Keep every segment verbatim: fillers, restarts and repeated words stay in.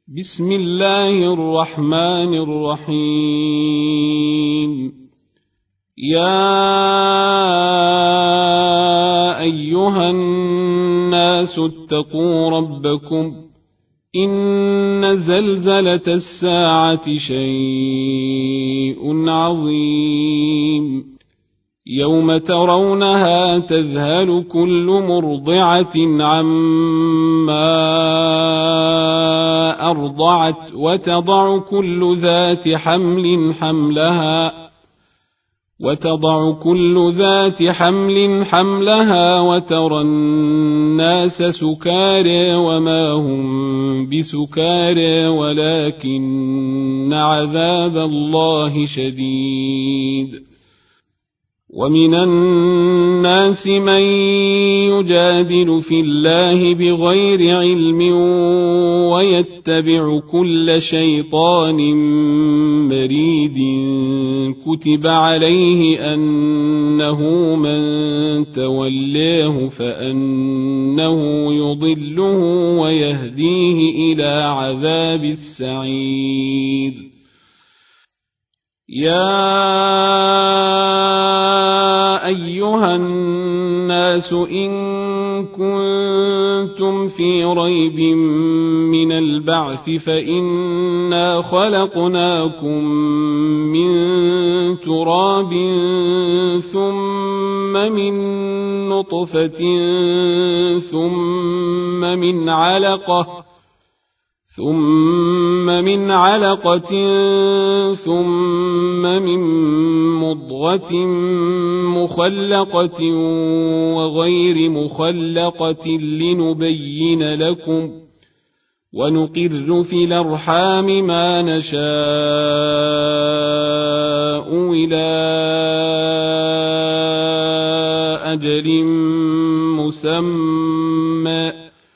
بسم الله الرحمن الرحيم. يا أيها الناس اتقوا ربكم إن زلزلة الساعة شيء عظيم يوم ترونها تذهل كل مرضعة عما أرضعت وتضع كل ذات حمل حملها وتضع كل ذات حمل حملها وترى الناس سكارى وما هم بسكارى ولكن عذاب الله شديد. ومن الناس من يجادل في الله بغير علم ويتبع كل شيطان مريد كتب عليه أنه من تولاه فأنه يضله ويهديه إلى عذاب السعير. يا أيها الناس إن كنتم في ريب من البعث فإنا خلقناكم من تراب ثم من نطفة ثم من علقة ثم من علقة ثم من مضغة مخلقة وغير مخلقة لنبين لكم ونقر في الأرحام ما نشاء إلى أجل مسمى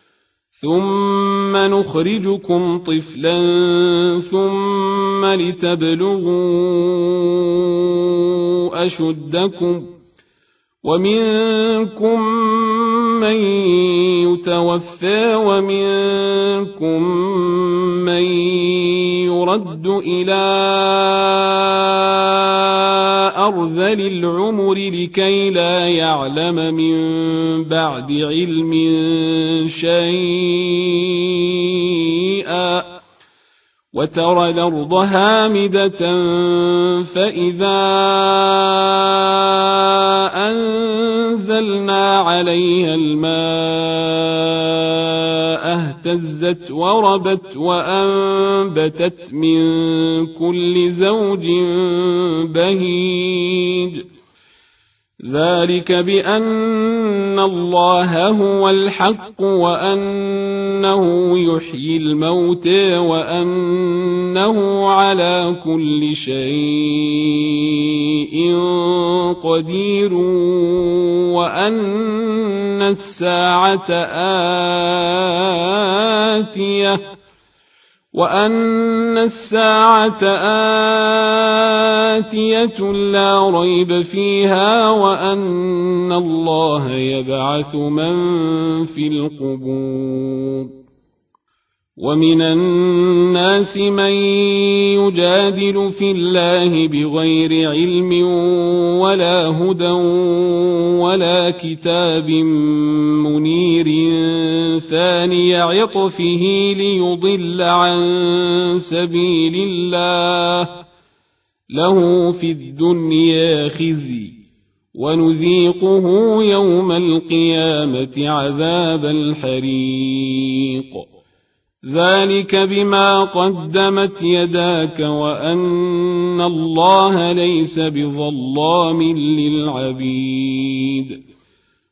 ثم نخرجكم طفلا ثم لتبلغوا أشدكم ومنكم من يتوفى ومنكم من يرد إلى أرذل العمر لكي لا يعلم من بعد علم شيئا وترى الأرض هامدة فإذا أنزلنا عليها الماء اهتزت وربت وأنبتت من كل زوج بهيج. ذلك بأن الله هو الحق وأنه يحيي الموتى وأنه على كل شيء قدير وأن الساعة آتية وأن الساعة آتية لا ريب فيها وأن الله يبعث من في القبور. ومن الناس من يجادل في الله بغير علم ولا هدى ولا كتاب منير ثاني عطفه ليضل عن سبيل الله له في الدنيا خزي ونذيقه يوم القيامة عذاب الحريق. ذلك بما قدمت يداك وأن الله ليس بظلام للعبيد.